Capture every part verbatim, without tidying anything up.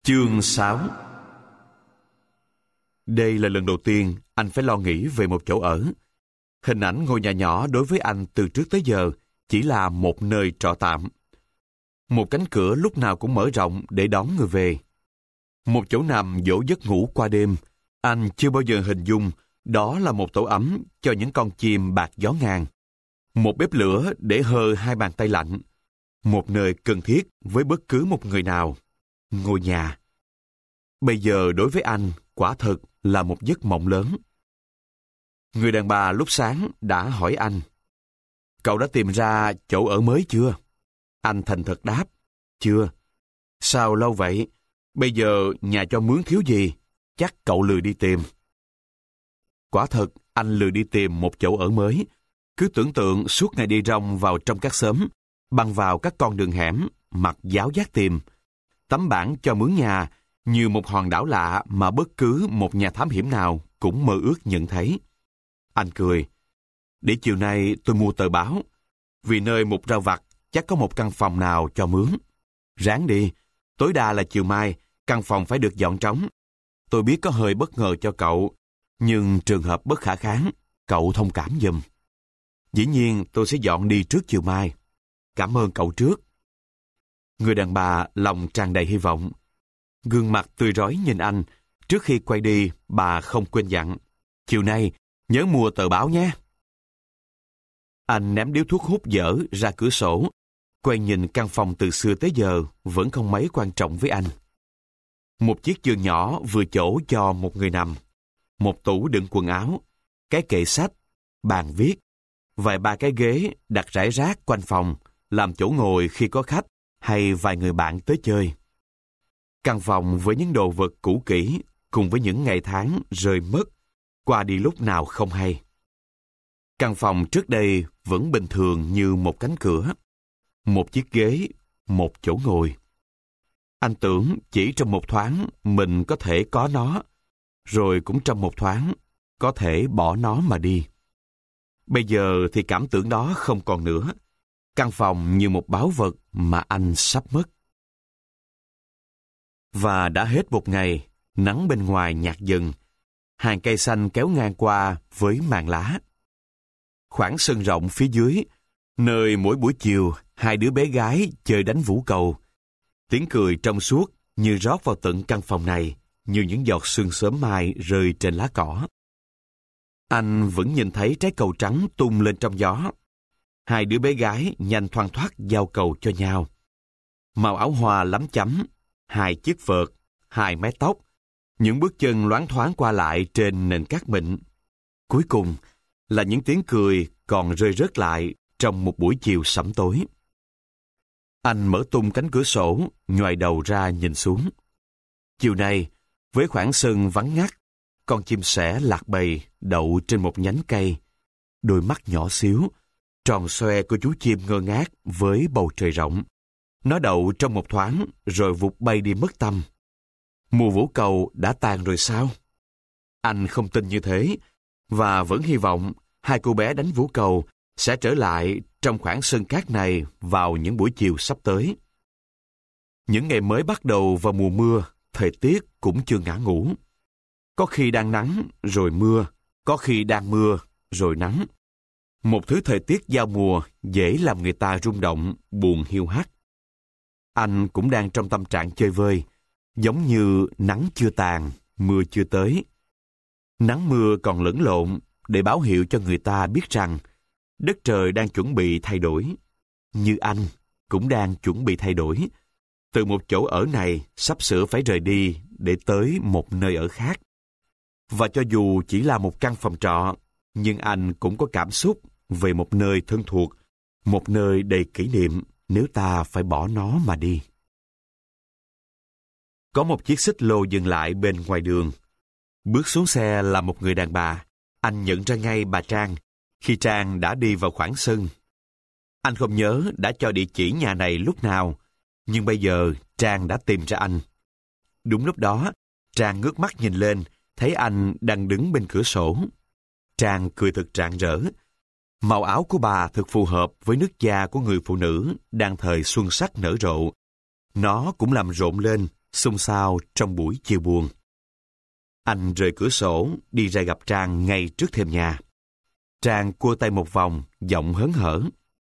Chương sáu. Đây là lần đầu tiên anh phải lo nghĩ về một chỗ ở. Hình ảnh ngôi nhà nhỏ đối với anh từ trước tới giờ chỉ là một nơi trọ tạm. Một cánh cửa lúc nào cũng mở rộng để đón người về. Một chỗ nằm dỗ giấc ngủ qua đêm. Anh chưa bao giờ hình dung đó là một tổ ấm cho những con chim bạc gió ngàn. Một bếp lửa để hơ hai bàn tay lạnh. Một nơi cần thiết với bất cứ một người nào. Ngôi nhà. Bây giờ đối với anh, quả thực là một giấc mộng lớn. Người đàn bà lúc sáng đã hỏi anh: "Cậu đã tìm ra chỗ ở mới chưa?" Anh thành thật đáp: "Chưa." "Sao lâu vậy? Bây giờ nhà cho mướn thiếu gì? Chắc cậu lười đi tìm." Quả thật, anh lười đi tìm một chỗ ở mới. Cứ tưởng tượng suốt ngày đi rong vào trong các xóm, băng vào các con đường hẻm, mặc giáo giác tìm. Tấm bảng cho mướn nhà như một hòn đảo lạ mà bất cứ một nhà thám hiểm nào cũng mơ ước nhận thấy. Anh cười: "Để chiều nay tôi mua tờ báo. Vì nơi mục rau vặt chắc có một căn phòng nào cho mướn. Ráng đi, tối đa là chiều mai, căn phòng phải được dọn trống. Tôi biết có hơi bất ngờ cho cậu, nhưng trường hợp bất khả kháng, cậu thông cảm giùm. Dĩ nhiên tôi sẽ dọn đi trước chiều mai. Cảm ơn cậu trước." Người đàn bà lòng tràn đầy hy vọng. Gương mặt tươi rói nhìn anh. Trước khi quay đi, bà không quên dặn: "Chiều nay, nhớ mua tờ báo nhé." Anh ném điếu thuốc hút dở ra cửa sổ, quay nhìn căn phòng từ xưa tới giờ vẫn không mấy quan trọng với anh. Một chiếc giường nhỏ vừa chỗ cho một người nằm, một tủ đựng quần áo, cái kệ sách, bàn viết, vài ba cái ghế đặt rải rác quanh phòng, làm chỗ ngồi khi có khách hay vài người bạn tới chơi. Căn phòng với những đồ vật cũ kỹ cùng với những ngày tháng rơi mất, qua đi lúc nào không hay. Căn phòng trước đây vẫn bình thường như một cánh cửa, một chiếc ghế, một chỗ ngồi. Anh tưởng chỉ trong một thoáng mình có thể có nó, rồi cũng trong một thoáng có thể bỏ nó mà đi. Bây giờ thì cảm tưởng đó không còn nữa. Căn phòng như một báu vật mà anh sắp mất. Và đã hết một ngày, nắng bên ngoài nhạt dần. Hàng cây xanh kéo ngang qua với màn lá. Khoảng sân rộng phía dưới, nơi mỗi buổi chiều hai đứa bé gái chơi đánh vũ cầu. Tiếng cười trong suốt như rót vào tận căn phòng này, như những giọt sương sớm mai rơi trên lá cỏ. Anh vẫn nhìn thấy trái cầu trắng tung lên trong gió. Hai đứa bé gái nhanh thoăn thoắt giao cầu cho nhau. Màu áo hoa lắm chấm, hai chiếc vợt, hai mái tóc, những bước chân loáng thoáng qua lại trên nền cát mịn. Cuối cùng là những tiếng cười còn rơi rớt lại trong một buổi chiều sẫm tối. Anh mở tung cánh cửa sổ, nhoài đầu ra nhìn xuống. Chiều nay, với khoảng sân vắng ngắt, con chim sẻ lạc bầy đậu trên một nhánh cây. Đôi mắt nhỏ xíu, tròn xoe của chú chim ngơ ngác với bầu trời rộng. Nó đậu trong một thoáng rồi vụt bay đi mất tăm. Mùa vũ cầu đã tàn rồi sao? Anh không tin như thế, và vẫn hy vọng hai cô bé đánh vũ cầu sẽ trở lại trong khoảng sân cát này vào những buổi chiều sắp tới. Những ngày mới bắt đầu vào mùa mưa, thời tiết cũng chưa ngã ngũ. Có khi đang nắng rồi mưa, có khi đang mưa rồi nắng. Một thứ thời tiết giao mùa dễ làm người ta rung động, buồn hiu hắt. Anh cũng đang trong tâm trạng chơi vơi, giống như nắng chưa tàn, mưa chưa tới. Nắng mưa còn lẫn lộn để báo hiệu cho người ta biết rằng đất trời đang chuẩn bị thay đổi. Như anh cũng đang chuẩn bị thay đổi. Từ một chỗ ở này sắp sửa phải rời đi để tới một nơi ở khác. Và cho dù chỉ là một căn phòng trọ, nhưng anh cũng có cảm xúc về một nơi thân thuộc, một nơi đầy kỷ niệm nếu ta phải bỏ nó mà đi. Có một chiếc xích lô dừng lại bên ngoài đường. Bước xuống xe là một người đàn bà. Anh nhận ra ngay bà Trang khi Trang đã đi vào khoảng sân. Anh không nhớ đã cho địa chỉ nhà này lúc nào, nhưng bây giờ Trang đã tìm ra anh. Đúng lúc đó, Trang ngước mắt nhìn lên, thấy anh đang đứng bên cửa sổ. Trang cười thật rạng rỡ. Màu áo của bà thật phù hợp với nước da của người phụ nữ đang thời xuân sắc nở rộ. Nó cũng làm rộn lên xôn xao trong buổi chiều buồn. Anh rời cửa sổ, đi ra gặp Trang ngay trước thềm nhà. Trang cua tay một vòng, giọng hớn hở.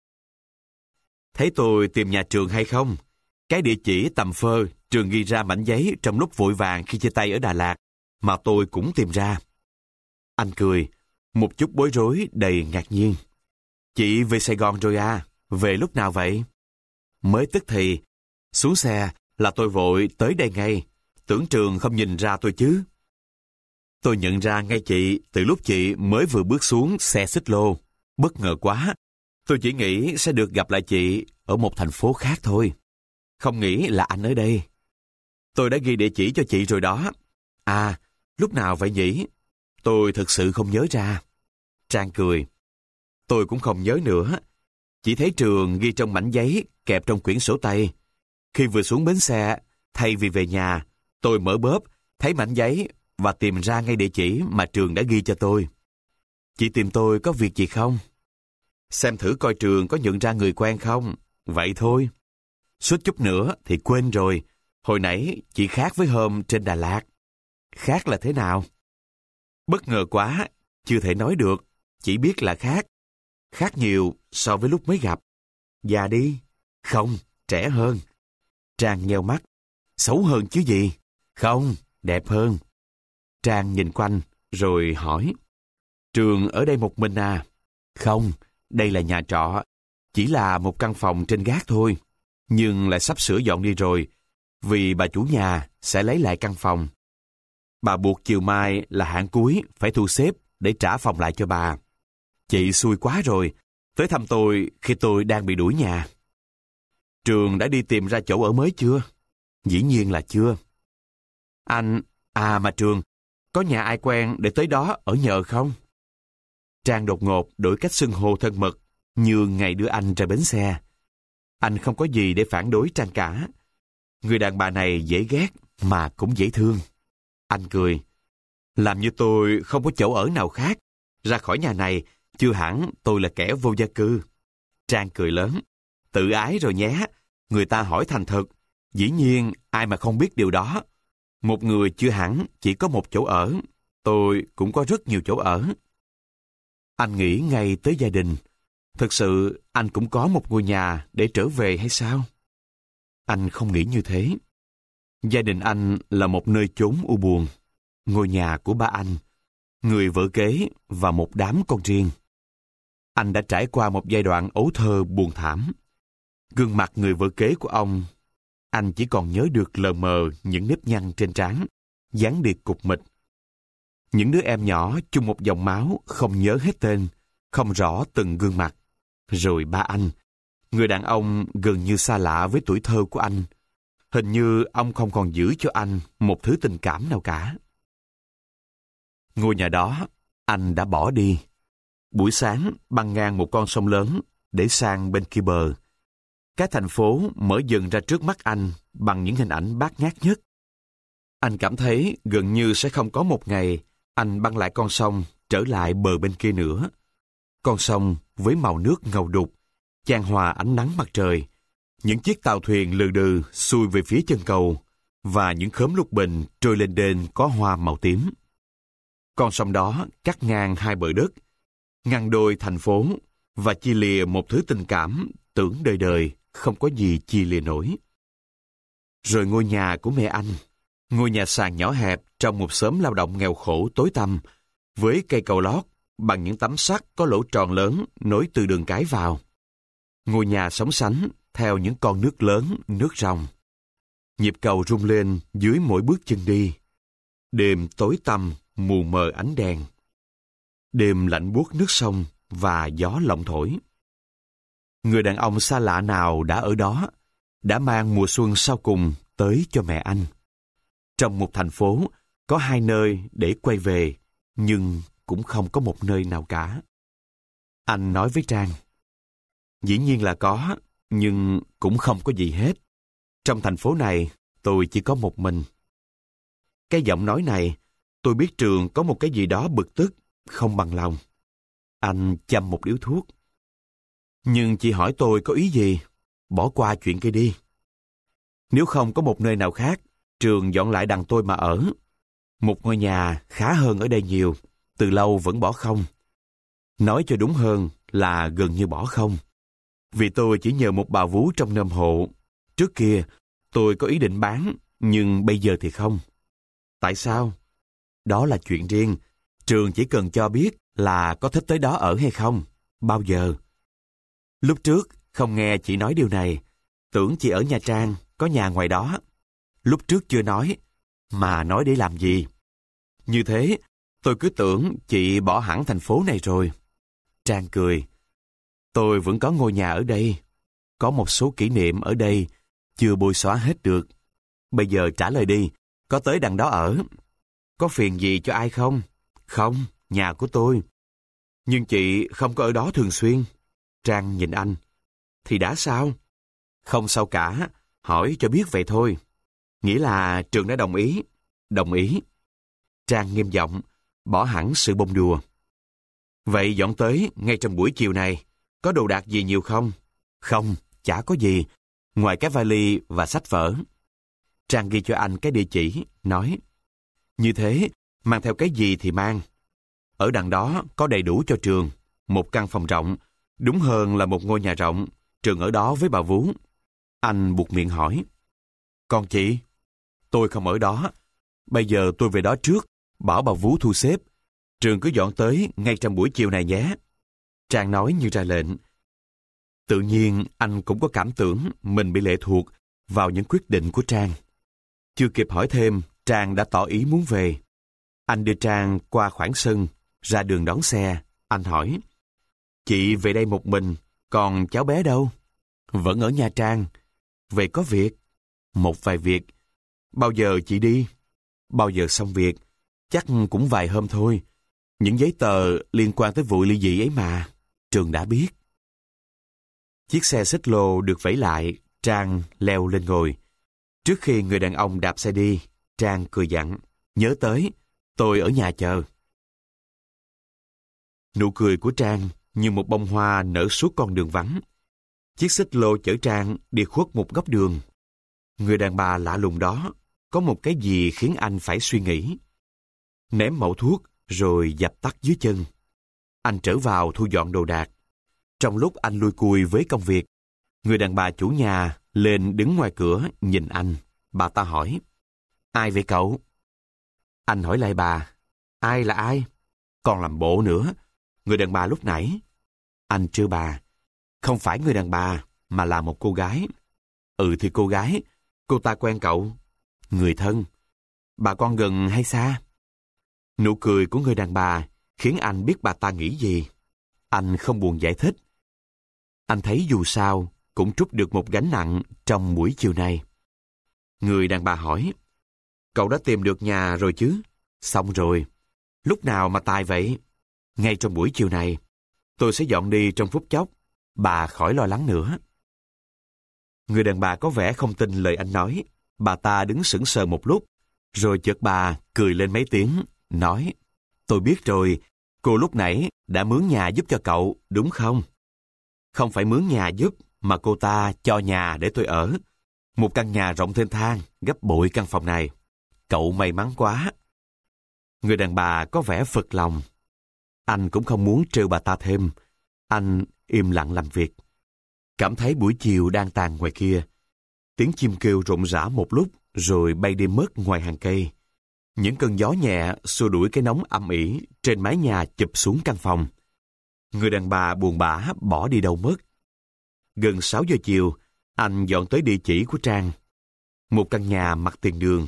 Thấy tôi tìm nhà trường hay không? Cái địa chỉ tầm phơ trường ghi ra mảnh giấy trong lúc vội vàng khi chia tay ở Đà Lạt, mà tôi cũng tìm ra. Anh cười, một chút bối rối đầy ngạc nhiên. Chị về Sài Gòn rồi à? Về lúc nào vậy? Mới tức thì. Xuống xe là tôi vội tới đây ngay. Tưởng trường không nhìn ra tôi chứ. Tôi nhận ra ngay chị từ lúc chị mới vừa bước xuống xe xích lô. Bất ngờ quá. Tôi chỉ nghĩ sẽ được gặp lại chị ở một thành phố khác thôi. Không nghĩ là anh ở đây. Tôi đã ghi địa chỉ cho chị rồi đó. À, lúc nào vậy nhỉ? Tôi thực sự không nhớ ra. Trang cười. Tôi cũng không nhớ nữa. Chỉ thấy trường ghi trong mảnh giấy kẹp trong quyển sổ tay. Khi vừa xuống bến xe, thay vì về nhà, tôi mở bóp, thấy mảnh giấy và tìm ra ngay địa chỉ mà trường đã ghi cho tôi. Chị tìm tôi có việc gì không? Xem thử coi trường có nhận ra người quen không? Vậy thôi. Suýt chút nữa thì quên rồi. Hồi nãy chị khác với hôm trên Đà Lạt. Khác là thế nào? Bất ngờ quá, chưa thể nói được. Chỉ biết là khác. Khác nhiều so với lúc mới gặp. Già đi. Không, trẻ hơn. Trang nheo mắt. Xấu hơn chứ gì? Không, đẹp hơn. Trang nhìn quanh, rồi hỏi. Trường ở đây một mình à? Không, đây là nhà trọ. Chỉ là một căn phòng trên gác thôi. Nhưng lại sắp sửa dọn đi rồi, vì bà chủ nhà sẽ lấy lại căn phòng. Bà buộc chiều mai là hạn cuối phải thu xếp để trả phòng lại cho bà. Chị xui quá rồi, tới thăm tôi khi tôi đang bị đuổi nhà. Trường đã đi tìm ra chỗ ở mới chưa? Dĩ nhiên là chưa. Anh, à mà Trường, có nhà ai quen để tới đó ở nhờ không? Trang đột ngột đổi cách xưng hô thân mật, như ngày đưa anh ra bến xe. Anh không có gì để phản đối Trang cả. Người đàn bà này dễ ghét mà cũng dễ thương. Anh cười. Làm như tôi không có chỗ ở nào khác. Ra khỏi nhà này, chưa hẳn tôi là kẻ vô gia cư. Trang cười lớn. Tự ái rồi nhé. Người ta hỏi thành thật. Dĩ nhiên, ai mà không biết điều đó. Một người chưa hẳn chỉ có một chỗ ở. Tôi cũng có rất nhiều chỗ ở. Anh nghĩ ngay tới gia đình. Thực sự, anh cũng có một ngôi nhà để trở về hay sao? Anh không nghĩ như thế. Gia đình anh là một nơi chốn u buồn. Ngôi nhà của ba anh, người vợ kế và một đám con riêng. Anh đã trải qua một giai đoạn ấu thơ buồn thảm. Gương mặt người vợ kế của ông, anh chỉ còn nhớ được lờ mờ những nếp nhăn trên trán, dáng điệp cục mịch. Những đứa em nhỏ chung một dòng máu không nhớ hết tên, không rõ từng gương mặt. Rồi ba anh, người đàn ông gần như xa lạ với tuổi thơ của anh. Hình như ông không còn giữ cho anh một thứ tình cảm nào cả. Ngôi nhà đó, anh đã bỏ đi. Buổi sáng băng ngang một con sông lớn để sang bên kia bờ. Cái thành phố mở dần ra trước mắt anh bằng những hình ảnh bát ngát nhất. Anh cảm thấy gần như sẽ không có một ngày anh băng lại con sông trở lại bờ bên kia nữa. Con sông với màu nước ngầu đục, chan hòa ánh nắng mặt trời. Những chiếc tàu thuyền lừ đừ xuôi về phía chân cầu và những khóm lục bình trôi lên đên có hoa màu tím. Con sông đó cắt ngang hai bờ đất, ngăn đôi thành phố và chia lìa một thứ tình cảm tưởng đời đời không có gì chia lìa nổi. Rồi ngôi nhà của mẹ anh, ngôi nhà sàn nhỏ hẹp trong một xóm lao động nghèo khổ tối tăm, với cây cầu lót bằng những tấm sắt có lỗ tròn lớn nối từ đường cái vào. Ngôi nhà sóng sánh theo những con nước lớn, nước ròng. Nhịp cầu rung lên dưới mỗi bước chân đi. Đêm tối tăm, mù mờ ánh đèn. Đêm lạnh buốt nước sông và gió lộng thổi. Người đàn ông xa lạ nào đã ở đó, đã mang mùa xuân sau cùng tới cho mẹ anh. Trong một thành phố, có hai nơi để quay về, nhưng cũng không có một nơi nào cả. Anh nói với Trang, dĩ nhiên là có, nhưng cũng không có gì hết. Trong thành phố này, tôi chỉ có một mình. Cái giọng nói này, tôi biết Trường có một cái gì đó bực tức, không bằng lòng. Anh châm một điếu thuốc. Nhưng chị hỏi tôi có ý gì? Bỏ qua chuyện kia đi. Nếu không có một nơi nào khác, Trường dọn lại đằng tôi mà ở. Một ngôi nhà khá hơn ở đây nhiều, từ lâu vẫn bỏ không. Nói cho đúng hơn là gần như bỏ không. Vì tôi chỉ nhờ một bà vú trong nôm hộ. Trước kia, tôi có ý định bán, nhưng bây giờ thì không. Tại sao? Đó là chuyện riêng. Trường chỉ cần cho biết là có thích tới đó ở hay không. Bao giờ? Lúc trước, không nghe chị nói điều này. Tưởng chị ở Nha Trang, có nhà ngoài đó. Lúc trước chưa nói, mà nói để làm gì? Như thế, tôi cứ tưởng chị bỏ hẳn thành phố này rồi. Trang cười. Tôi vẫn có ngôi nhà ở đây. Có một số kỷ niệm ở đây, chưa bôi xóa hết được. Bây giờ trả lời đi, có tới đằng đó ở. Có phiền gì cho ai không? Không, nhà của tôi. Nhưng chị không có ở đó thường xuyên. Trang nhìn anh. Thì đã sao? Không sao cả, hỏi cho biết vậy thôi. Nghĩa là Trường đã đồng ý. Đồng ý. Trang nghiêm giọng, bỏ hẳn sự bông đùa. Vậy dọn tới ngay trong buổi chiều này, có đồ đạc gì nhiều không? Không, chả có gì, ngoài cái vali và sách vở. Trang ghi cho anh cái địa chỉ, nói. Như thế, mang theo cái gì thì mang. Ở đằng đó có đầy đủ cho Trường, một căn phòng rộng, đúng hơn là một ngôi nhà rộng, Trường ở đó với bà vú. Anh buột miệng hỏi. Còn chị? Tôi không ở đó. Bây giờ tôi về đó trước, bảo bà vú thu xếp. Trường cứ dọn tới ngay trong buổi chiều này nhé. Trang nói như ra lệnh. Tự nhiên anh cũng có cảm tưởng mình bị lệ thuộc vào những quyết định của Trang. Chưa kịp hỏi thêm, Trang đã tỏ ý muốn về. Anh đưa Trang qua khoảng sân, ra đường đón xe. Anh hỏi. Chị về đây một mình, còn cháu bé đâu? Vẫn ở Nha Trang. Vậy có việc? Một vài việc. Bao giờ chị đi? Bao giờ xong việc? Chắc cũng vài hôm thôi. Những giấy tờ liên quan tới vụ ly dị ấy mà. Trường đã biết. Chiếc xe xích lô được vẫy lại, Trang leo lên ngồi. Trước khi người đàn ông đạp xe đi, Trang cười dặn. Nhớ tới, tôi ở nhà chờ. Nụ cười của Trang như một bông hoa nở suốt con đường vắng. Chiếc xích lô chở Trang đi khuất một góc đường. Người đàn bà lạ lùng đó có một cái gì khiến anh phải suy nghĩ. Ném mẩu thuốc rồi dập tắt dưới chân. Anh trở vào thu dọn đồ đạc. Trong lúc anh lui cui với công việc, người đàn bà chủ nhà lên đứng ngoài cửa nhìn anh. Bà ta hỏi. Ai vậy cậu? Anh hỏi lại bà. Ai là ai? Còn làm bộ nữa. Người đàn bà lúc nãy. Anh trêu bà. Không phải người đàn bà, mà là một cô gái. Ừ thì cô gái. Cô ta quen cậu. Người thân. Bà con gần hay xa? Nụ cười của người đàn bà khiến anh biết bà ta nghĩ gì. Anh không buồn giải thích. Anh thấy dù sao cũng trút được một gánh nặng trong buổi chiều này. Người đàn bà hỏi. Cậu đã tìm được nhà rồi chứ? Xong rồi. Lúc nào mà tài vậy? Ngay trong buổi chiều này. Tôi sẽ dọn đi trong phút chốc. Bà khỏi lo lắng nữa. Người đàn bà có vẻ không tin lời anh nói. Bà ta đứng sững sờ một lúc, rồi chợt bà cười lên mấy tiếng, nói. Tôi biết rồi, cô lúc nãy đã mướn nhà giúp cho cậu, đúng không? Không phải mướn nhà giúp, mà cô ta cho nhà để tôi ở. Một căn nhà rộng thênh thang, gấp bội căn phòng này. Cậu may mắn quá. Người đàn bà có vẻ phật lòng. Anh cũng không muốn trêu bà ta thêm. Anh im lặng làm việc. Cảm thấy buổi chiều đang tàn ngoài kia. Tiếng chim kêu rộn rã một lúc rồi bay đi mất ngoài hàng cây. Những cơn gió nhẹ xua đuổi cái nóng âm ỉ trên mái nhà chụp xuống căn phòng. Người đàn bà buồn bã bỏ đi đâu mất. Gần sáu giờ chiều, anh dọn tới địa chỉ của Trang. Một căn nhà mặt tiền đường.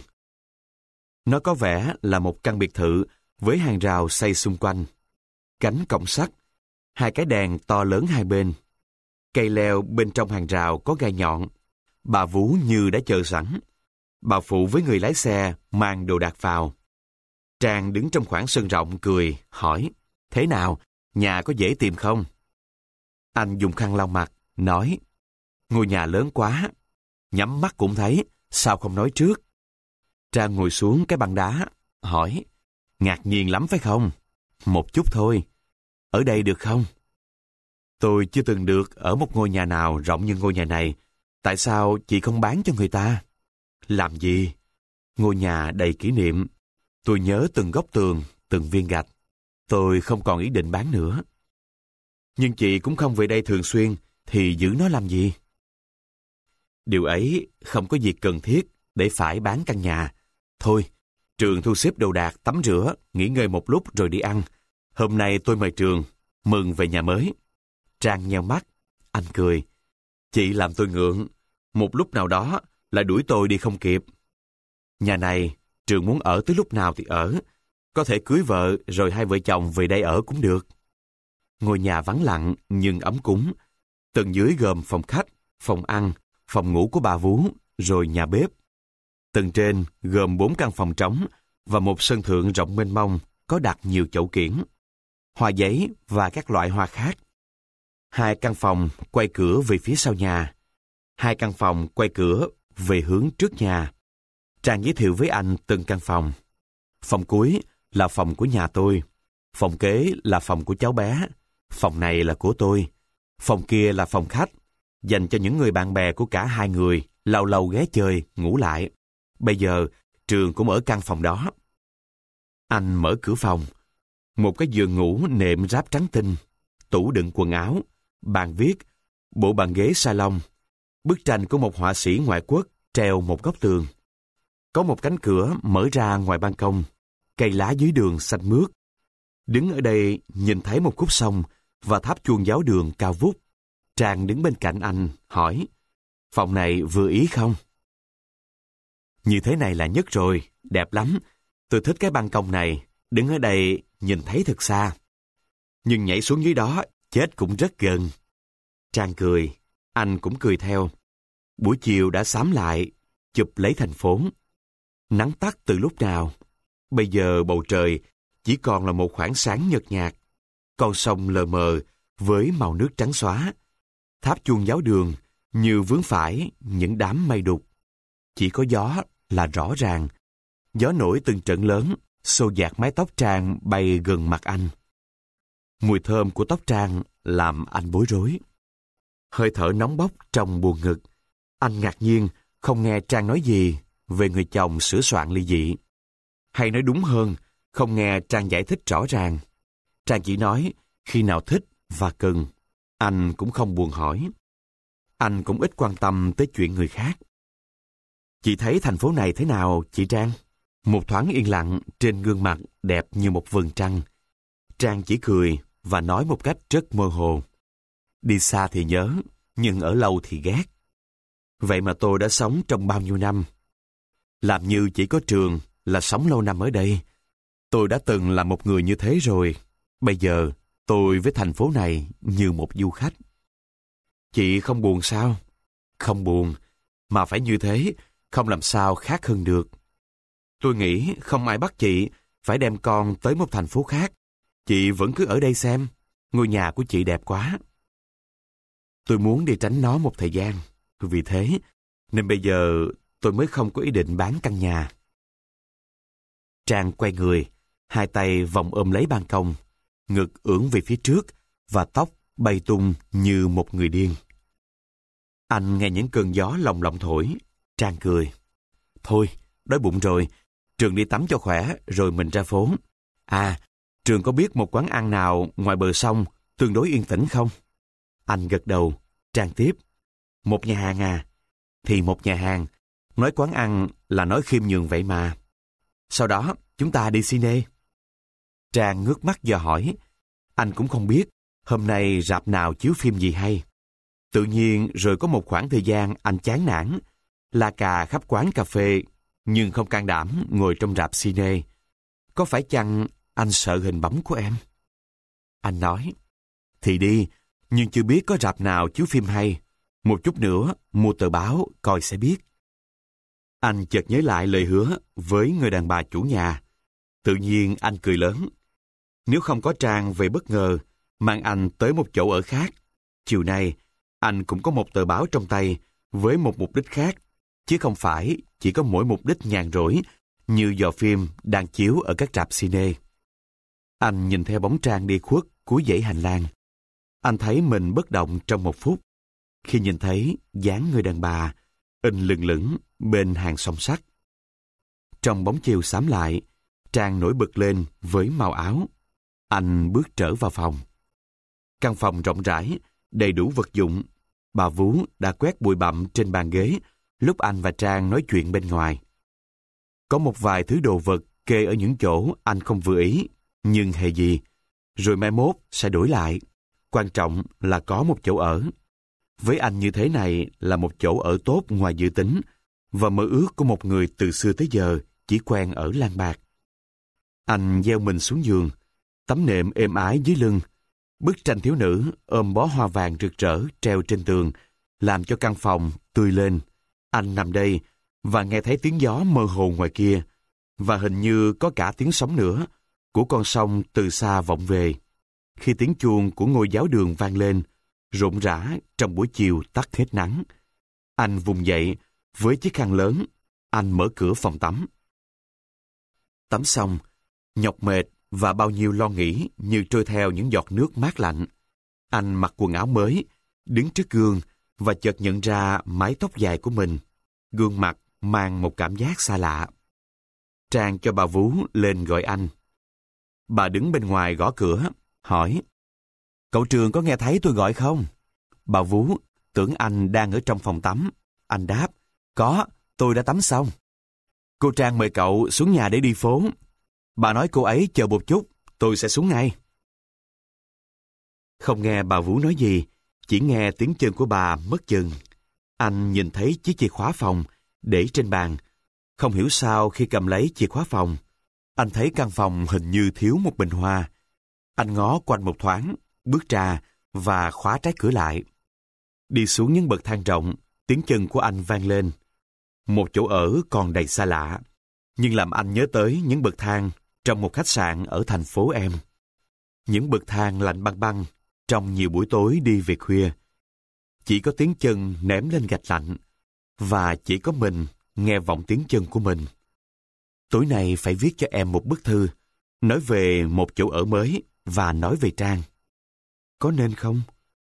Nó có vẻ là một căn biệt thự với hàng rào xây xung quanh. Cánh cổng sắt, hai cái đèn to lớn hai bên. Cây leo bên trong hàng rào có gai nhọn. Bà vú như đã chờ sẵn. Bà phụ với người lái xe mang đồ đạc vào. Trang đứng trong khoảng sân rộng cười, hỏi. Thế nào, nhà có dễ tìm không? Anh dùng khăn lau mặt, nói. Ngôi nhà lớn quá. Nhắm mắt cũng thấy, sao không nói trước? Trang ngồi xuống cái băng đá, hỏi. Ngạc nhiên lắm phải không? Một chút thôi. Ở đây được không? Tôi chưa từng được ở một ngôi nhà nào rộng như ngôi nhà này. Tại sao chị không bán cho người ta? Làm gì? Ngôi nhà đầy kỷ niệm. Tôi nhớ từng góc tường, từng viên gạch. Tôi không còn ý định bán nữa. Nhưng chị cũng không về đây thường xuyên, thì giữ nó làm gì? Điều ấy không có việc cần thiết để phải bán căn nhà. Thôi, Trường thu xếp đồ đạc, tắm rửa, nghỉ ngơi một lúc rồi đi ăn. Hôm nay tôi mời Trường, mừng về nhà mới. Trang nheo mắt, anh cười. Chị làm tôi ngượng, một lúc nào đó lại đuổi tôi đi không kịp. Nhà này, Trường muốn ở tới lúc nào thì ở. Có thể cưới vợ rồi hai vợ chồng về đây ở cũng được. Ngôi nhà vắng lặng nhưng ấm cúng. Tầng dưới gồm phòng khách, phòng ăn, phòng ngủ của bà Vú, rồi nhà bếp. Tầng trên gồm bốn căn phòng trống và một sân thượng rộng mênh mông có đặt nhiều chậu kiển, hoa giấy và các loại hoa khác. Hai căn phòng quay cửa về phía sau nhà. Hai căn phòng quay cửa về hướng trước nhà. Trang giới thiệu với anh từng căn phòng. Phòng cuối là phòng của nhà tôi. Phòng kế là phòng của cháu bé. Phòng này là của tôi. Phòng kia là phòng khách, dành cho những người bạn bè của cả hai người, lâu lâu ghé chơi, ngủ lại. Bây giờ, Trường cũng ở căn phòng đó. Anh mở cửa phòng. Một cái giường ngủ nệm ráp trắng tinh, tủ đựng quần áo, bàn viết, bộ bàn ghế salon, bức tranh của một họa sĩ ngoại quốc treo một góc tường. Có một cánh cửa mở ra ngoài ban công, cây lá dưới đường xanh mướt. Đứng ở đây nhìn thấy một khúc sông và tháp chuông giáo đường cao vút. Trang đứng bên cạnh anh, hỏi, phòng này vừa ý không? Như thế này là nhất rồi, đẹp lắm. Tôi thích cái ban công này, đứng ở đây nhìn thấy thật xa. Nhưng nhảy xuống dưới đó, chết cũng rất gần. Trang cười, anh cũng cười theo. Buổi chiều đã xám lại, chụp lấy thành phố. Nắng tắt từ lúc nào? Bây giờ bầu trời chỉ còn là một khoảng sáng nhợt nhạt. Con sông lờ mờ với màu nước trắng xóa. Tháp chuông giáo đường như vướng phải những đám mây đục. Chỉ có gió là rõ ràng. Gió nổi từng trận lớn, xô dạt mái tóc Trang bay gần mặt anh. Mùi thơm của tóc Trang làm anh bối rối. Hơi thở nóng bốc trong buồng ngực. Anh ngạc nhiên không nghe Trang nói gì về người chồng sửa soạn ly dị. Hay nói đúng hơn, không nghe Trang giải thích rõ ràng. Trang chỉ nói khi nào thích và cần. Anh cũng không buồn hỏi. Anh cũng ít quan tâm tới chuyện người khác. Chị thấy thành phố này thế nào, chị Trang? Một thoáng yên lặng trên gương mặt đẹp như một vầng trăng. Trang chỉ cười và nói một cách rất mơ hồ. Đi xa thì nhớ, nhưng ở lâu thì ghét. Vậy mà tôi đã sống trong bao nhiêu năm. Làm như chỉ có Trường là sống lâu năm ở đây. Tôi đã từng là một người như thế rồi. Bây giờ, tôi với thành phố này như một du khách. Chị không buồn sao? Không buồn, mà phải như thế, không làm sao khác hơn được. Tôi nghĩ không ai bắt chị phải đem con tới một thành phố khác. Chị vẫn cứ ở đây xem, ngôi nhà của chị đẹp quá. Tôi muốn đi tránh nó một thời gian. Vì thế, nên bây giờ tôi mới không có ý định bán căn nhà. Trang quay người, hai tay vòng ôm lấy ban công, ngực ưỡn về phía trước và tóc bay tung như một người điên. Anh nghe những cơn gió lồng lộng thổi. Trang cười. Thôi, đói bụng rồi. Trường đi tắm cho khỏe rồi mình ra phố. À, Trường có biết một quán ăn nào ngoài bờ sông tương đối yên tĩnh không? Anh gật đầu. Trang tiếp. Một nhà hàng à? Thì một nhà hàng. Nói quán ăn là nói khiêm nhường vậy mà. Sau đó chúng ta đi cine. Trang ngước mắt dò hỏi. Anh cũng không biết hôm nay rạp nào chiếu phim gì hay. Tự nhiên rồi có một khoảng thời gian anh chán nản, la cà khắp quán cà phê, nhưng không can đảm ngồi trong rạp cine. Có phải chăng anh sợ hình bóng của em? Anh nói, thì đi, nhưng chưa biết có rạp nào chiếu phim hay. Một chút nữa, mua tờ báo, coi sẽ biết. Anh chợt nhớ lại lời hứa với người đàn bà chủ nhà. Tự nhiên anh cười lớn. Nếu không có Trang về bất ngờ, mang anh tới một chỗ ở khác, chiều nay, anh cũng có một tờ báo trong tay với một mục đích khác, chứ không phải chỉ có mỗi mục đích nhàn rỗi như dò phim đang chiếu ở các rạp cine. Anh nhìn theo bóng Trang đi khuất cuối dãy hành lang. Anh thấy mình bất động trong một phút khi nhìn thấy dáng người đàn bà in lừng lững bên hàng song sắt. trong bóng chiều xám lại, Trang nổi bật lên với màu áo. Anh bước trở vào phòng. Căn phòng rộng rãi, đầy đủ vật dụng. Bà Vú đã quét bụi bặm trên bàn ghế lúc anh và Trang nói chuyện bên ngoài. Có một vài thứ đồ vật kê ở những chỗ anh không vừa ý, nhưng hề gì. Rồi mai mốt sẽ đổi lại. Quan trọng là có một chỗ ở. Với anh như thế này là một chỗ ở tốt ngoài dự tính, và mơ ước của một người từ xưa tới giờ chỉ quen ở lang bạc. Anh gieo mình xuống giường, tấm nệm êm ái dưới lưng. Bức tranh thiếu nữ ôm bó hoa vàng rực rỡ treo trên tường, làm cho căn phòng tươi lên. Anh nằm đây và nghe thấy tiếng gió mơ hồ ngoài kia, và hình như có cả tiếng sóng nữa, của con sông từ xa vọng về. Khi tiếng chuông của ngôi giáo đường vang lên, rộn rã trong buổi chiều tắt hết nắng. Anh vùng dậy, với chiếc khăn lớn, anh mở cửa phòng tắm. Tắm xong, nhọc mệt và bao nhiêu lo nghĩ như trôi theo những giọt nước mát lạnh. Anh mặc quần áo mới, đứng trước gương và chợt nhận ra mái tóc dài của mình. Gương mặt mang một cảm giác xa lạ. Trang cho bà Vú lên gọi anh. Bà đứng bên ngoài gõ cửa, hỏi: "Cậu Trường có nghe thấy tôi gọi không?" Bà Vú tưởng anh đang ở trong phòng tắm. Anh đáp: "Có, tôi đã tắm xong." "Cô Trang mời cậu xuống nhà để đi phố. Bà nói cô ấy chờ một chút, tôi sẽ xuống ngay." Không nghe bà Vú nói gì, chỉ nghe tiếng chân của bà mất chừng. Anh nhìn thấy chiếc chìa khóa phòng để trên bàn. Không hiểu sao khi cầm lấy chìa khóa phòng, anh thấy căn phòng hình như thiếu một bình hoa. Anh ngó quanh một thoáng, bước ra và khóa trái cửa lại. Đi xuống những bậc thang rộng, tiếng chân của anh vang lên. Một chỗ ở còn đầy xa lạ, nhưng làm anh nhớ tới những bậc thang trong một khách sạn ở thành phố em. Những bậc thang lạnh băng băng trong nhiều buổi tối đi về khuya. Chỉ có tiếng chân ném lên gạch lạnh, và chỉ có mình nghe vọng tiếng chân của mình. Tối nay phải viết cho em một bức thư, nói về một chỗ ở mới và nói về Trang. Có nên không?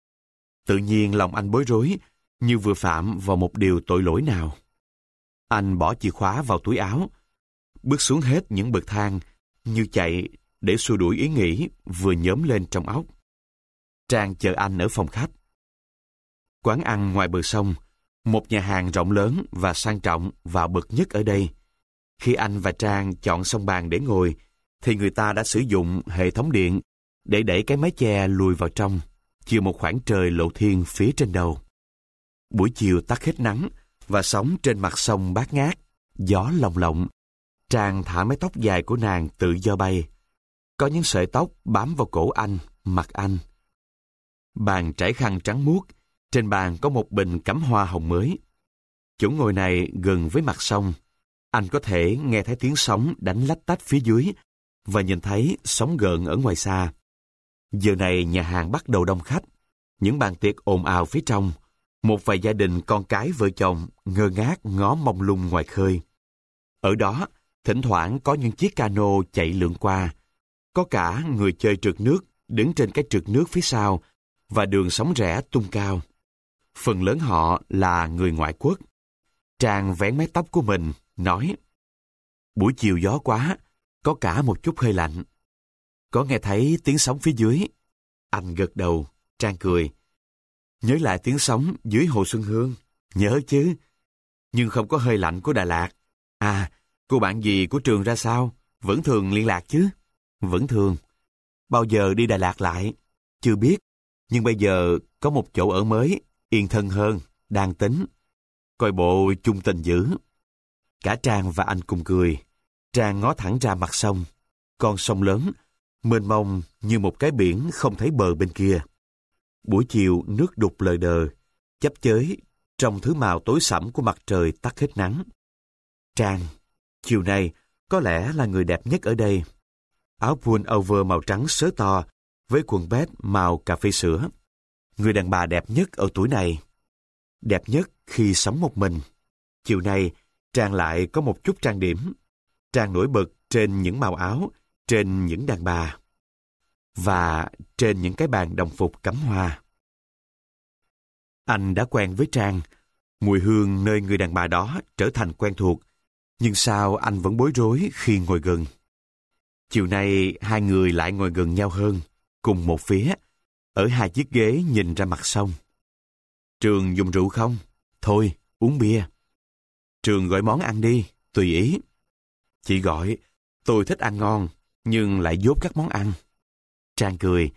Tự nhiên lòng anh bối rối, như vừa phạm vào một điều tội lỗi nào. Anh bỏ chìa khóa vào túi áo, bước xuống hết những bậc thang, như chạy để xua đuổi ý nghĩ vừa nhóm lên trong óc. Trang chờ anh ở phòng khách. Quán ăn ngoài bờ sông, một nhà hàng rộng lớn và sang trọng và bậc nhất ở đây. Khi anh và Trang chọn xong bàn để ngồi, thì người ta đã sử dụng hệ thống điện để đẩy cái mái che lùi vào trong, chiều một khoảng trời lộ thiên phía trên đầu. Buổi chiều tắt hết nắng và sóng trên mặt sông bát ngát, gió lồng lộng. Trang thả mái tóc dài của nàng tự do bay. Có những sợi tóc bám vào cổ anh, mặt anh. Bàn trải khăn trắng muốt, trên bàn có một bình cắm hoa hồng mới. Chỗ ngồi này gần với mặt sông. Anh có thể nghe thấy tiếng sóng đánh lách tách phía dưới và nhìn thấy sóng gợn ở ngoài xa. Giờ này nhà hàng bắt đầu đông khách. Những bàn tiệc ồn ào phía trong. Một vài gia đình con cái vợ chồng ngơ ngác ngó mông lung ngoài khơi. Ở đó, thỉnh thoảng có những chiếc cano chạy lượn qua. Có cả người chơi trượt nước đứng trên cái trượt nước phía sau và đường sóng rẽ tung cao. Phần lớn họ là người ngoại quốc. Trang vén mái tóc của mình, nói: "Buổi chiều gió quá, có cả một chút hơi lạnh. Có nghe thấy tiếng sóng phía dưới?" Anh gật đầu, Trang cười. "Nhớ lại tiếng sóng dưới Hồ Xuân Hương." "Nhớ chứ, nhưng không có hơi lạnh của Đà Lạt." "À, cô bạn gì của Trường ra sao? Vẫn thường liên lạc chứ?" "Vẫn thường." "Bao giờ đi Đà Lạt lại?" "Chưa biết, nhưng bây giờ có một chỗ ở mới, yên thân hơn, đang tính." Coi bộ chung tình dữ. Cả Trang và anh cùng cười. Trang ngó thẳng ra mặt sông. Con sông lớn, mênh mông như một cái biển không thấy bờ bên kia. Buổi chiều nước đục lờ đờ, chắp chới trong thứ màu tối sẫm của mặt trời tắt hết nắng. Trang, chiều nay, có lẽ là người đẹp nhất ở đây. Áo pullover màu trắng sớ to với quần vest màu cà phê sữa. Người đàn bà đẹp nhất ở tuổi này. Đẹp nhất khi sống một mình. Chiều nay, Trang lại có một chút trang điểm. Trang nổi bật trên những màu áo, trên những đàn bà và trên những cái bàn đồng phục cắm hoa. Anh đã quen với Trang. Mùi hương nơi người đàn bà đó trở thành quen thuộc. Nhưng sao anh vẫn bối rối khi ngồi gần? Chiều nay hai người lại ngồi gần nhau hơn, cùng một phía, ở hai chiếc ghế nhìn ra mặt sông. Trường dùng rượu không? Thôi, uống bia. Trường gọi món ăn đi, tùy ý. Chị gọi, tôi thích ăn ngon, nhưng lại dốt các món ăn. Trang cười.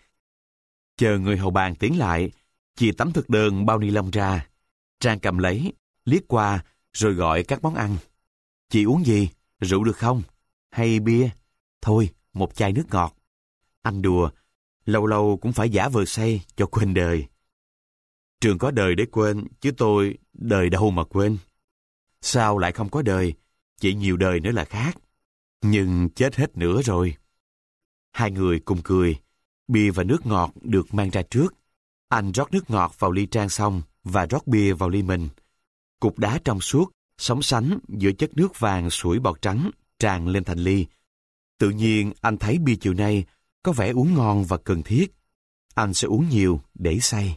Chờ người hầu bàn tiến lại, chị tấm thực đơn bao ni lông ra. Trang cầm lấy, liếc qua, rồi gọi các món ăn. Chị uống gì? Rượu được không? Hay bia? Thôi, một chai nước ngọt. Anh đùa, lâu lâu cũng phải giả vờ say cho quên đời. Trường có đời để quên, chứ tôi đời đâu mà quên. Sao lại không có đời? Chỉ nhiều đời nữa là khác. Nhưng chết hết nữa rồi. Hai người cùng cười. Bia và nước ngọt được mang ra trước. Anh rót nước ngọt vào ly Trang xong và rót bia vào ly mình. Cục đá trong suốt, sóng sánh giữa chất nước vàng sủi bọt trắng tràn lên thành ly. Tự nhiên anh thấy bia chiều nay có vẻ uống ngon và cần thiết. Anh sẽ uống nhiều để say.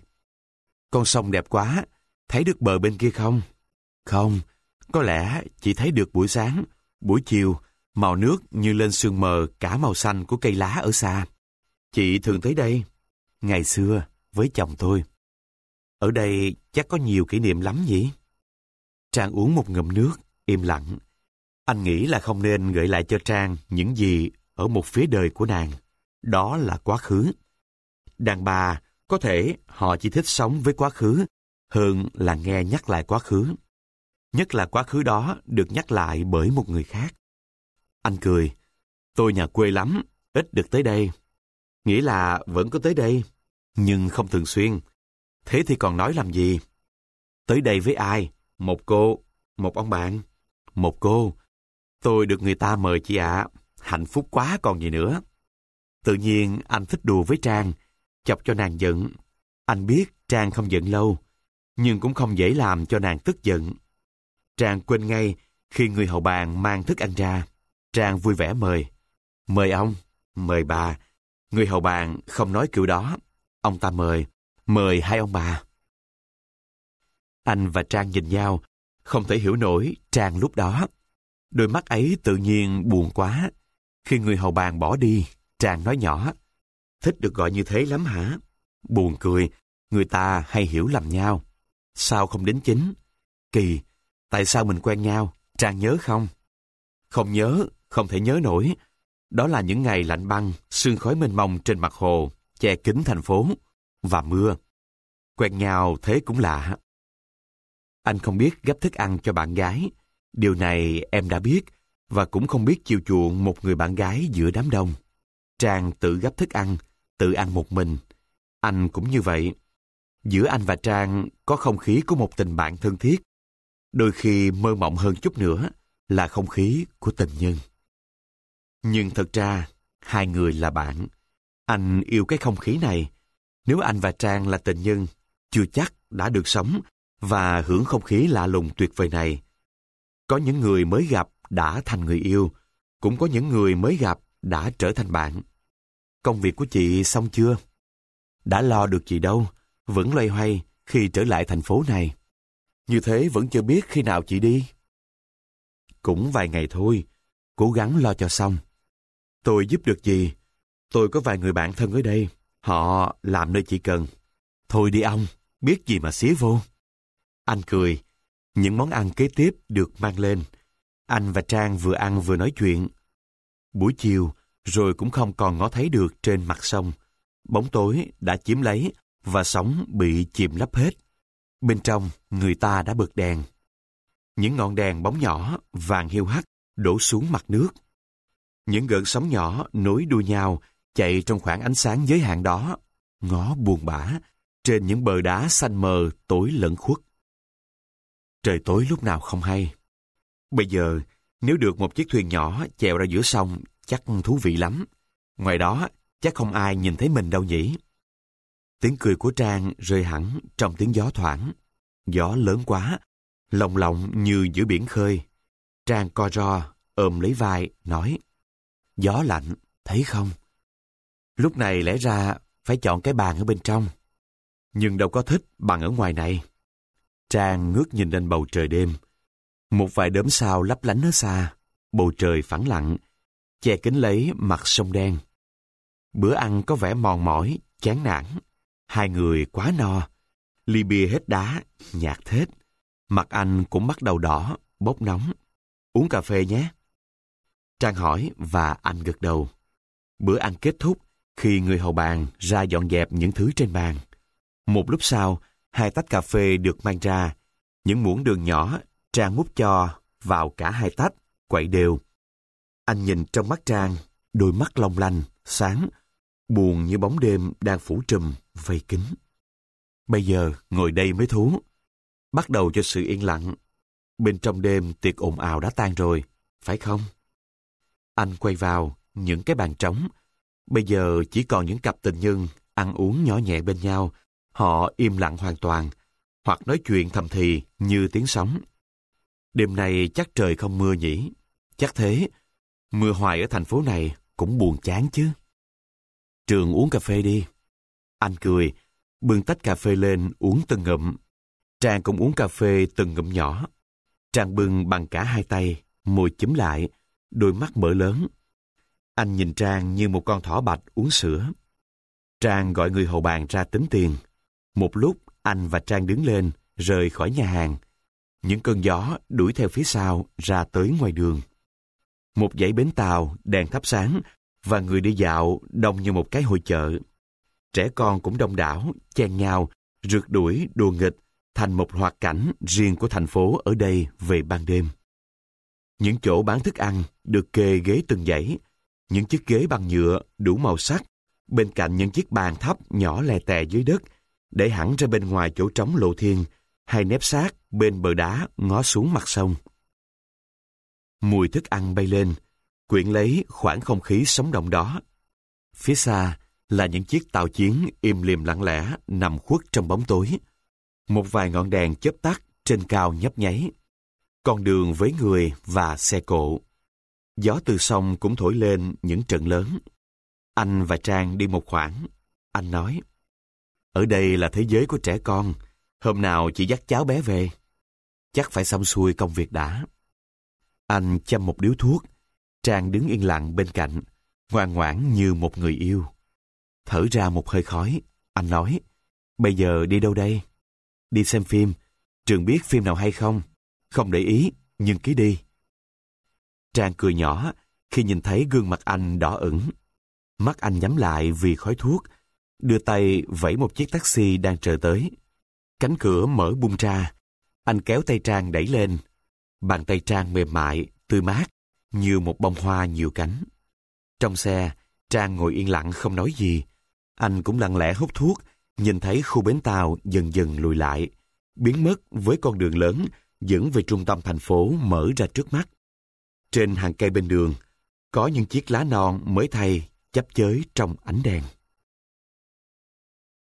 Con sông đẹp quá, thấy được bờ bên kia không? Không, có lẽ chỉ thấy được buổi sáng, buổi chiều, màu nước như lên sương mờ cả màu xanh của cây lá ở xa. Chị thường tới đây, ngày xưa với chồng tôi. Ở đây chắc có nhiều kỷ niệm lắm nhỉ? Trang uống một ngụm nước, im lặng. Anh nghĩ là không nên gợi lại cho Trang những gì ở một phía đời của nàng. Đó là quá khứ. Đàn bà, có thể họ chỉ thích sống với quá khứ hơn là nghe nhắc lại quá khứ. Nhất là quá khứ đó được nhắc lại bởi một người khác. Anh cười. Tôi nhà quê lắm, ít được tới đây. Nghĩa là vẫn có tới đây, nhưng không thường xuyên. Thế thì còn nói làm gì? Tới đây với ai? Một cô, một ông bạn, một cô. Tôi được người ta mời chị ạ. Hạnh phúc quá còn gì nữa. Tự nhiên anh thích đùa với Trang, chọc cho nàng giận. Anh biết Trang không giận lâu, nhưng cũng không dễ làm cho nàng tức giận. Trang quên ngay khi người hầu bàn mang thức ăn ra. Trang vui vẻ mời. Mời ông, mời bà. Người hầu bàn không nói kiểu đó. Ông ta mời, mời hai ông bà. Anh và Trang nhìn nhau, không thể hiểu nổi Trang lúc đó. Đôi mắt ấy tự nhiên buồn quá. Khi người hầu bàn bỏ đi, Trang nói nhỏ. Thích được gọi như thế lắm hả? Buồn cười, người ta hay hiểu lầm nhau. Sao không đến chính? Kỳ, tại sao mình quen nhau? Trang nhớ không? Không nhớ, không thể nhớ nổi. Đó là những ngày lạnh băng, sương khói mênh mông trên mặt hồ, che kín thành phố, và mưa. Quen nhau thế cũng lạ. Anh không biết gấp thức ăn cho bạn gái. Điều này em đã biết, và cũng không biết chiều chuộng một người bạn gái giữa đám đông. Trang tự gấp thức ăn, tự ăn một mình. Anh cũng như vậy. Giữa anh và Trang có không khí của một tình bạn thân thiết. Đôi khi mơ mộng hơn chút nữa là không khí của tình nhân. Nhưng thật ra, hai người là bạn. Anh yêu cái không khí này. Nếu anh và Trang là tình nhân, chưa chắc đã được sống và hưởng không khí lạ lùng tuyệt vời này. Có những người mới gặp đã thành người yêu, cũng có những người mới gặp đã trở thành bạn. Công việc của chị xong chưa? Đã lo được gì đâu, vẫn loay hoay khi trở lại thành phố này. Như thế vẫn chưa biết khi nào chị đi. Cũng vài ngày thôi, cố gắng lo cho xong. Tôi giúp được gì? Tôi có vài người bạn thân ở đây, họ làm nơi chị cần. Thôi đi ông, biết gì mà xía vô. Anh cười. Những món ăn kế tiếp được mang lên. Anh và Trang vừa ăn vừa nói chuyện. Buổi chiều, rồi cũng không còn ngó thấy được trên mặt sông. Bóng tối đã chiếm lấy và sóng bị chìm lấp hết. Bên trong, người ta đã bật đèn. Những ngọn đèn bóng nhỏ, vàng hiu hắt, đổ xuống mặt nước. Những gợn sóng nhỏ nối đuôi nhau, chạy trong khoảng ánh sáng giới hạn đó, ngó buồn bã, trên những bờ đá xanh mờ tối lẫn khuất. Trời tối lúc nào không hay. Bây giờ, nếu được một chiếc thuyền nhỏ chèo ra giữa sông, chắc thú vị lắm. Ngoài đó, chắc không ai nhìn thấy mình đâu nhỉ. Tiếng cười của Trang rơi hẳn trong tiếng gió thoảng. Gió lớn quá, lồng lộng như giữa biển khơi. Trang co ro, ôm lấy vai, nói: Gió lạnh, thấy không? Lúc này lẽ ra phải chọn cái bàn ở bên trong. Nhưng đâu có thích bằng ở ngoài này. Trang ngước nhìn lên bầu trời đêm. Một vài đốm sao lấp lánh ở xa, bầu trời phẳng lặng, che kín lấy mặt sông đen. Bữa ăn có vẻ mòn mỏi, chán nản. Hai người quá no. Ly bia hết đá, nhạt thết. Mặt anh cũng bắt đầu đỏ, bốc nóng. Uống cà phê nhé. Trang hỏi và anh gật đầu. Bữa ăn kết thúc khi người hầu bàn ra dọn dẹp những thứ trên bàn. Một lúc sau, hai tách cà phê được mang ra. Những muỗng đường nhỏ, Trang múc cho vào cả hai tách, quậy đều. Anh nhìn trong mắt Trang, đôi mắt long lanh, sáng, buồn như bóng đêm đang phủ trùm, vây kín. Bây giờ ngồi đây mới thú. Bắt đầu cho sự yên lặng. Bên trong đêm tiệc ồn ào đã tan rồi, phải không? Anh quay vào những cái bàn trống. Bây giờ chỉ còn những cặp tình nhân ăn uống nhỏ nhẹ bên nhau. Họ im lặng hoàn toàn, hoặc nói chuyện thầm thì như tiếng sóng. Đêm nay chắc trời không mưa nhỉ? Chắc thế. Mưa hoài ở thành phố này cũng buồn chán chứ. Trường uống cà phê đi. Anh cười, bưng tách cà phê lên uống từng ngụm. Trang cũng uống cà phê từng ngụm nhỏ. Trang bưng bằng cả hai tay, môi chúm lại, đôi mắt mở lớn. Anh nhìn Trang như một con thỏ bạch uống sữa. Trang gọi người hầu bàn ra tính tiền. Một lúc, anh và Trang đứng lên, rời khỏi nhà hàng. Những cơn gió đuổi theo phía sau ra tới ngoài đường. Một dãy bến tàu, đèn thắp sáng, và người đi dạo đông như một cái hội chợ. Trẻ con cũng đông đảo, chen nhau, rượt đuổi, đùa nghịch, thành một hoạt cảnh riêng của thành phố ở đây về ban đêm. Những chỗ bán thức ăn được kê ghế từng dãy, những chiếc ghế bằng nhựa đủ màu sắc, bên cạnh những chiếc bàn thấp nhỏ lè tè dưới đất, để hẳn ra bên ngoài chỗ trống lộ thiên, hay nép sát bên bờ đá ngó xuống mặt sông. Mùi thức ăn bay lên, quyện lấy khoảng không khí sống động đó. Phía xa là những chiếc tàu chiến im lìm lặng lẽ nằm khuất trong bóng tối. Một vài ngọn đèn chớp tắt trên cao nhấp nháy. Con đường với người và xe cộ. Gió từ sông cũng thổi lên những trận lớn. Anh và Trang đi một khoảng. Anh nói, ở đây là thế giới của trẻ con. Hôm nào chị dắt cháu bé về. Chắc phải xong xuôi công việc đã. Anh châm một điếu thuốc. Trang đứng yên lặng bên cạnh, ngoan ngoãn như một người yêu. Thở ra một hơi khói, anh nói, bây giờ đi đâu đây? Đi xem phim. Trường biết phim nào hay không? Không để ý, nhưng cứ đi. Trang cười nhỏ khi nhìn thấy gương mặt anh đỏ ửng. Mắt anh nhắm lại vì khói thuốc, đưa tay vẫy một chiếc taxi đang chờ tới. Cánh cửa mở bung ra. Anh kéo tay Trang đẩy lên. Bàn tay Trang mềm mại, tươi mát, như một bông hoa nhiều cánh. Trong xe, Trang ngồi yên lặng không nói gì. Anh cũng lặng lẽ hút thuốc, nhìn thấy khu bến tàu dần dần lùi lại, biến mất với con đường lớn dẫn về trung tâm thành phố mở ra trước mắt. Trên hàng cây bên đường, có những chiếc lá non mới thay chắp chới trong ánh đèn.